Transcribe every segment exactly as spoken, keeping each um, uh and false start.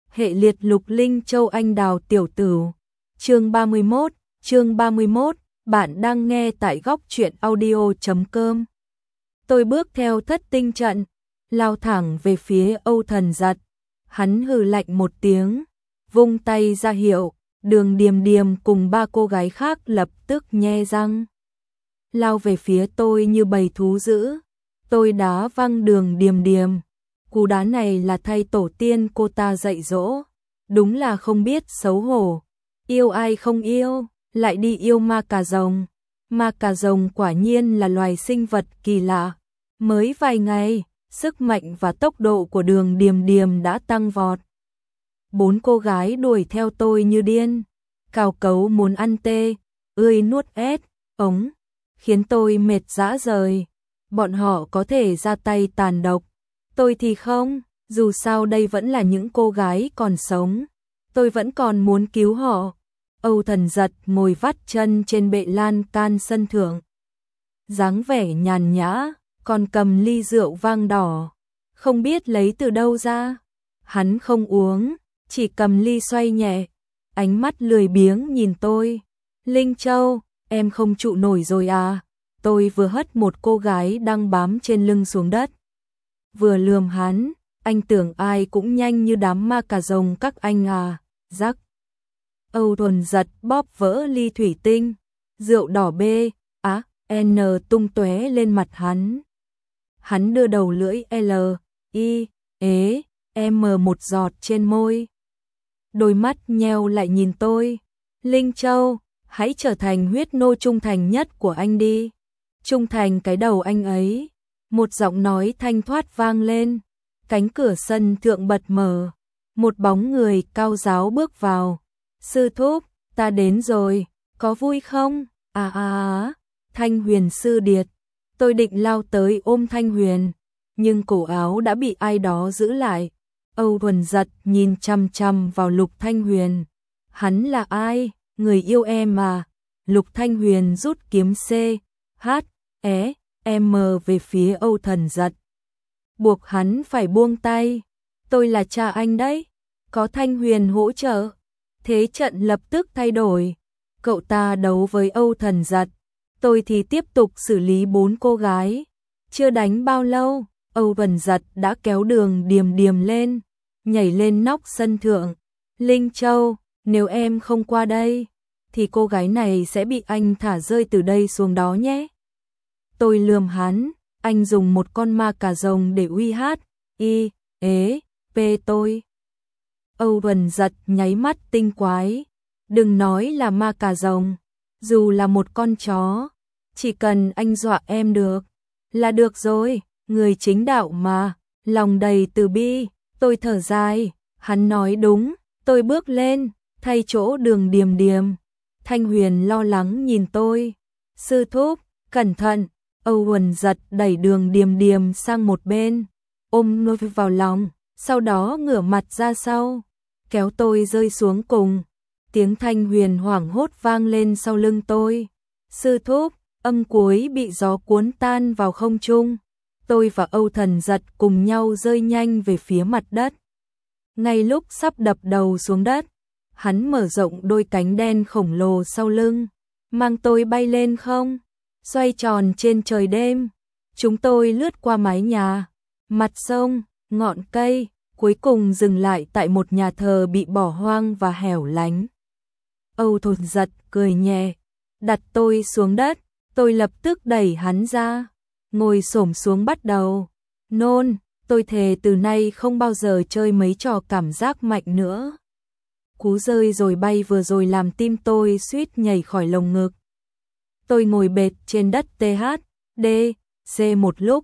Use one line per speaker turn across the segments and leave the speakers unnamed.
hệ liệt Lục Linh Châu anh đào tiểu tử. Chương ba mươi mốt, chương ba mươi mốt, bạn đang nghe tại góc truyện audio chấm com. Tôi bước theo thất tinh trận, lao thẳng về phía Âu Thần Giật. Hắn hừ lạnh một tiếng, vung tay ra hiệu, Đường Điềm Điềm cùng ba cô gái khác lập tức nhe răng, lao về phía tôi như bầy thú dữ. Tôi đá văng Đường Điềm Điềm. Cú đá này là thay tổ tiên cô ta dạy dỗ, đúng là không biết xấu hổ. Yêu ai không yêu, lại đi yêu ma cà rồng. Ma cà rồng quả nhiên là loài sinh vật kỳ lạ. Mới vài ngày, sức mạnh và tốc độ của Đường Điềm Điềm đã tăng vọt. Bốn cô gái đuổi theo tôi như điên, cào cấu muốn ăn tê, ươi nuốt ét, ống, khiến tôi mệt rã rời. Bọn họ có thể ra tay tàn độc, tôi thì không, dù sao đây vẫn là những cô gái còn sống, tôi vẫn còn muốn cứu họ. Âu Thần Giật ngồi vắt chân trên bệ lan can sân thượng, dáng vẻ nhàn nhã, còn cầm ly rượu vang đỏ, không biết lấy từ đâu ra. Hắn không uống, chỉ cầm ly xoay nhẹ, ánh mắt lười biếng nhìn tôi. Linh Châu, em không trụ nổi rồi à? Tôi vừa hất một cô gái đang bám trên lưng xuống đất, vừa lườm hắn, anh tưởng ai cũng nhanh như đám ma cà rồng các anh à? Rắc. Âu Thần Giật bóp vỡ ly thủy tinh, rượu đỏ B, á, N tung tóe lên mặt hắn. Hắn đưa đầu lưỡi L, I, ế, M một giọt trên môi. Đôi mắt nheo lại nhìn tôi. Linh Châu, hãy trở thành huyết nô trung thành nhất của anh đi. Trung thành cái đầu anh ấy. Một giọng nói thanh thoát vang lên. Cánh cửa sân thượng bật mở. Một bóng người cao ráo bước vào. Sư thúc, ta đến rồi, có vui không? À à à, Thanh Huyền sư điệt. Tôi định lao tới ôm Thanh Huyền, nhưng cổ áo đã bị ai đó giữ lại. Âu Thần Giật nhìn chằm chằm vào Lục Thanh Huyền. Hắn là ai? Người yêu em mà. Lục Thanh Huyền rút kiếm C, H, E, M về phía Âu Thần Giật, buộc hắn phải buông tay. Tôi là cha anh đấy. Có Thanh Huyền hỗ trợ, thế trận lập tức thay đổi. Cậu ta đấu với Âu Thần Giật, tôi thì tiếp tục xử lý bốn cô gái. Chưa đánh bao lâu, Âu Thần Giật đã kéo Đường Điềm Điềm lên, nhảy lên nóc sân thượng. Linh Châu, nếu em không qua đây, thì cô gái này sẽ bị anh thả rơi từ đây xuống đó nhé. Tôi lườm hắn, anh dùng một con ma cà rồng để uy hát, I, ế, P tôi. Âu Thần Giật nháy mắt tinh quái. Đừng nói là ma cà rồng, dù là một con chó, chỉ cần anh dọa em được là được rồi. Người chính đạo mà, lòng đầy từ bi. Tôi thở dài, hắn nói đúng. Tôi bước lên, thay chỗ Đường Điềm Điềm. Thanh Huyền lo lắng nhìn tôi. Sư thúc, cẩn thận. Âu Thần Giật đẩy Đường Điềm Điềm sang một bên, ôm nó vào lòng, sau đó ngửa mặt ra sau, kéo tôi rơi xuống cùng. Tiếng Thanh Huyền hoảng hốt vang lên sau lưng tôi. Sư thúc, âm cuối bị gió cuốn tan vào không trung. Tôi và Âu Thần Giật cùng nhau rơi nhanh về phía mặt đất. Ngay lúc sắp đập đầu xuống đất, hắn mở rộng đôi cánh đen khổng lồ sau lưng, mang tôi bay lên không, xoay tròn trên trời đêm. Chúng tôi lướt qua mái nhà, mặt sông, ngọn cây, cuối cùng dừng lại tại một nhà thờ bị bỏ hoang và hẻo lánh. Âu Thần Giật cười nhẹ, đặt tôi xuống đất. Tôi lập tức đẩy hắn ra, ngồi xổm xuống bắt đầu nôn. Tôi thề từ nay không bao giờ chơi mấy trò cảm giác mạnh nữa. Cú rơi rồi bay vừa rồi làm tim tôi suýt nhảy khỏi lồng ngực. Tôi ngồi bệt trên đất T H D C một lúc,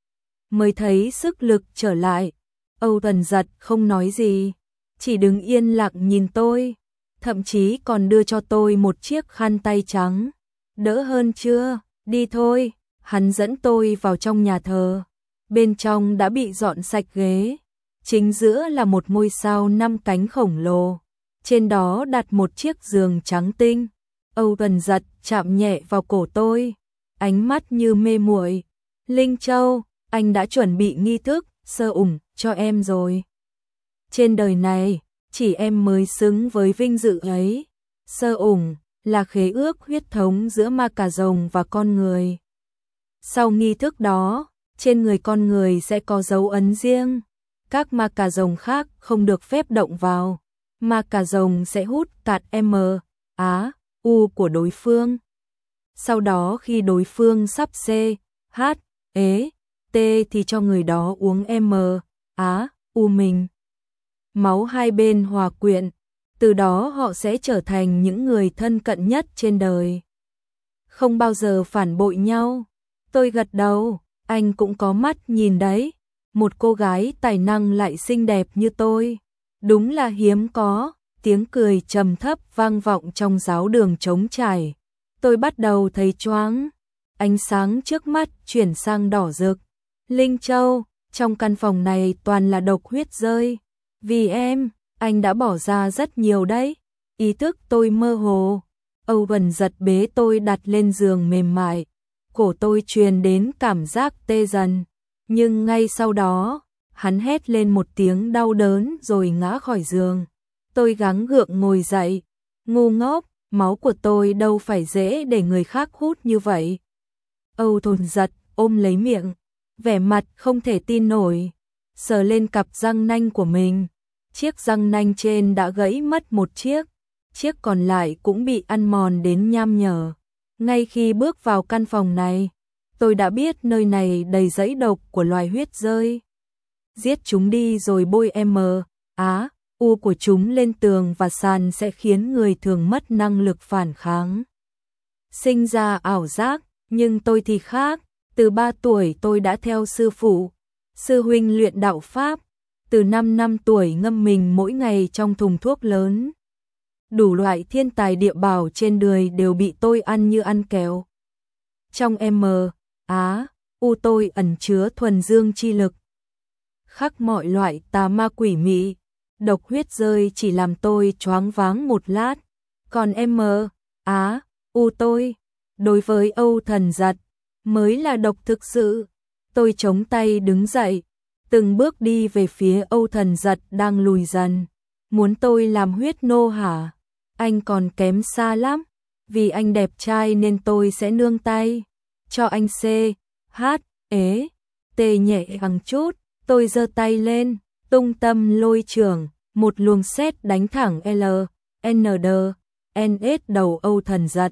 mới thấy sức lực trở lại. Âu Thần Giật không nói gì, chỉ đứng yên lặng nhìn tôi, thậm chí còn đưa cho tôi một chiếc khăn tay trắng. Đỡ hơn chưa? Đi thôi. Hắn dẫn tôi vào trong nhà thờ. Bên trong đã bị dọn sạch ghế. Chính giữa là một ngôi sao năm cánh khổng lồ. Trên đó đặt một chiếc giường trắng tinh. Âu Thần Giật chạm nhẹ vào cổ tôi, ánh mắt như mê muội. Linh Châu, anh đã chuẩn bị nghi thức sơ ủng cho em rồi. Trên đời này, chỉ em mới xứng với vinh dự ấy. Sơ ủng là khế ước huyết thống giữa ma cà rồng và con người. Sau nghi thức đó, trên người con người sẽ có dấu ấn riêng. Các ma cà rồng khác không được phép động vào. Ma cà rồng sẽ hút cạn M, Á, U của đối phương. Sau đó khi đối phương sắp C, H, E, T thì cho người đó uống M, Á, U mình. Máu hai bên hòa quyện, từ đó họ sẽ trở thành những người thân cận nhất trên đời. Không bao giờ phản bội nhau. Tôi gật đầu, anh cũng có mắt nhìn đấy. Một cô gái tài năng lại xinh đẹp như tôi. Đúng là hiếm có. Tiếng cười trầm thấp vang vọng trong giáo đường trống trải. Tôi bắt đầu thấy choáng. Ánh sáng trước mắt chuyển sang đỏ rực. Linh Châu, trong căn phòng này toàn là độc huyết rơi. Vì em, anh đã bỏ ra rất nhiều đấy. Ý thức tôi mơ hồ. Âu Vân giật bế tôi đặt lên giường mềm mại. Cổ tôi truyền đến cảm giác tê dần. Nhưng ngay sau đó, hắn hét lên một tiếng đau đớn rồi ngã khỏi giường. Tôi gắng gượng ngồi dậy. Ngu ngốc, máu của tôi đâu phải dễ để người khác hút như vậy. Âu Thồn giật, ôm lấy miệng. Vẻ mặt không thể tin nổi. Sờ lên cặp răng nanh của mình. Chiếc răng nanh trên đã gãy mất một chiếc. Chiếc còn lại cũng bị ăn mòn đến nham nhở. Ngay khi bước vào căn phòng này, tôi đã biết nơi này đầy rẫy độc của loài huyết rơi. Giết chúng đi rồi bôi M, Á, U của chúng lên tường và sàn sẽ khiến người thường mất năng lực phản kháng. Sinh ra ảo giác, nhưng tôi thì khác. Từ ba tuổi tôi đã theo sư phụ, sư huynh luyện đạo Pháp. Từ năm năm tuổi ngâm mình mỗi ngày trong thùng thuốc lớn. Đủ loại thiên tài địa bảo trên đời đều bị tôi ăn như ăn kẹo. Trong M, Á, U tôi ẩn chứa thuần dương chi lực. Khắc mọi loại tà ma quỷ mị. Độc huyết rơi chỉ làm tôi choáng váng một lát. Còn M, Á, U tôi, đối với Âu Thần giật, mới là độc thực sự. Tôi chống tay đứng dậy, từng bước đi về phía Âu Thần giật đang lùi dần. Muốn tôi làm huyết nô hả? Anh còn kém xa lắm. Vì anh đẹp trai nên tôi sẽ nương tay. Cho anh C, H, E, T nhẹ bằng chút. Tôi giơ tay lên, tung tâm lôi trưởng. Một luồng sét đánh thẳng L, N D, N S đầu Âu Thần giật.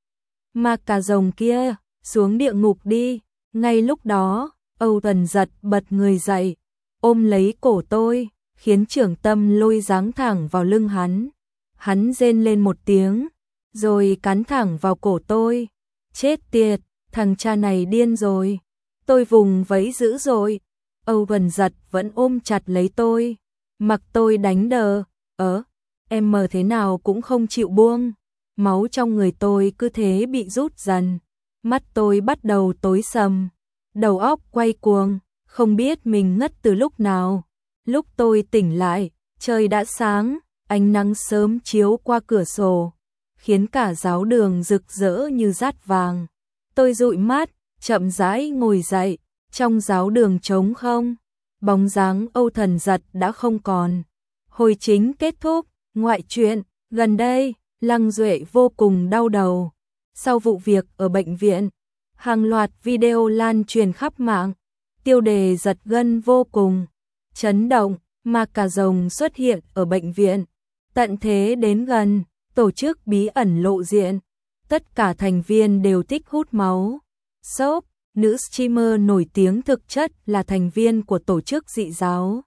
Ma cà rồng kia, xuống địa ngục đi. Ngay lúc đó, Âu Thần giật bật người dậy, ôm lấy cổ tôi, khiến trưởng tâm lôi giáng thẳng vào lưng hắn. Hắn rên lên một tiếng, rồi cắn thẳng vào cổ tôi. Chết tiệt, thằng cha này điên rồi. Tôi vùng vẫy dữ dội. Âu Thần giật vẫn ôm chặt lấy tôi. Mặc tôi đánh đờ, ớ, em mờ thế nào cũng không chịu buông. Máu trong người tôi cứ thế bị rút dần. Mắt tôi bắt đầu tối sầm. Đầu óc quay cuồng, không biết mình ngất từ lúc nào. Lúc tôi tỉnh lại, trời đã sáng, ánh nắng sớm chiếu qua cửa sổ, khiến cả giáo đường rực rỡ như dát vàng. Tôi dụi mắt, chậm rãi ngồi dậy, trong giáo đường trống không. Bóng dáng Âu Thần giật đã không còn. Hồi chính kết thúc, ngoại truyện, gần đây, Lăng Duệ vô cùng đau đầu. Sau vụ việc ở bệnh viện, hàng loạt video lan truyền khắp mạng, tiêu đề giật gân vô cùng. Chấn động, ma cà rồng xuất hiện ở bệnh viện. Tận thế đến gần, tổ chức bí ẩn lộ diện. Tất cả thành viên đều thích hút máu. Shop, nữ streamer nổi tiếng thực chất là thành viên của tổ chức dị giáo.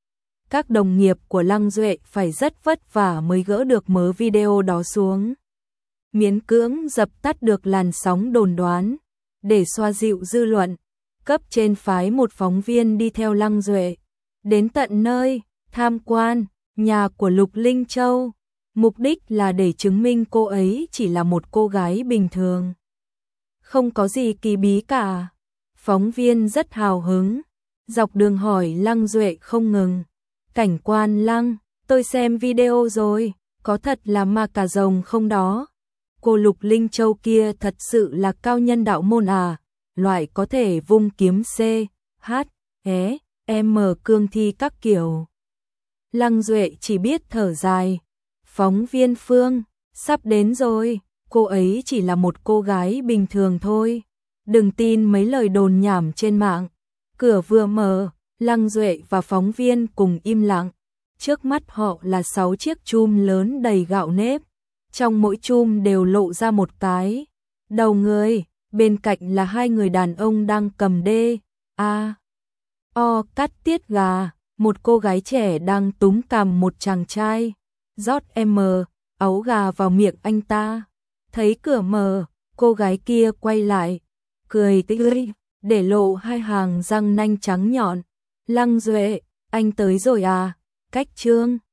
Các đồng nghiệp của Lăng Duệ phải rất vất vả mới gỡ được mớ video đó xuống. Miễn cưỡng dập tắt được làn sóng đồn đoán. Để xoa dịu dư luận, cấp trên phái một phóng viên đi theo Lăng Duệ. Đến tận nơi, tham quan, nhà của Lục Linh Châu. Mục đích là để chứng minh cô ấy chỉ là một cô gái bình thường. Không có gì kỳ bí cả. Phóng viên rất hào hứng, dọc đường hỏi Lăng Duệ không ngừng. Cảnh quan Lăng, tôi xem video rồi, có thật là ma cà rồng không đó? Cô Lục Linh Châu kia thật sự là cao nhân đạo môn à? Loại có thể vung kiếm C, H, E, M cương thi các kiểu. Lăng Duệ chỉ biết thở dài. Phóng viên Phương, sắp đến rồi, cô ấy chỉ là một cô gái bình thường thôi. Đừng tin mấy lời đồn nhảm trên mạng. Cửa vừa mở, Lăng Duệ và phóng viên cùng im lặng. Trước mắt họ là sáu chiếc chum lớn đầy gạo nếp. Trong mỗi chum đều lộ ra một cái đầu người, bên cạnh là hai người đàn ông đang cầm đê, a, o cắt tiết gà, một cô gái trẻ đang túm cằm một chàng trai, rót m, áo gà vào miệng anh ta. Thấy cửa mở, cô gái kia quay lại, cười tươi, để lộ hai hàng răng nanh trắng nhọn. Lăng Duệ, anh tới rồi à? Cách Trương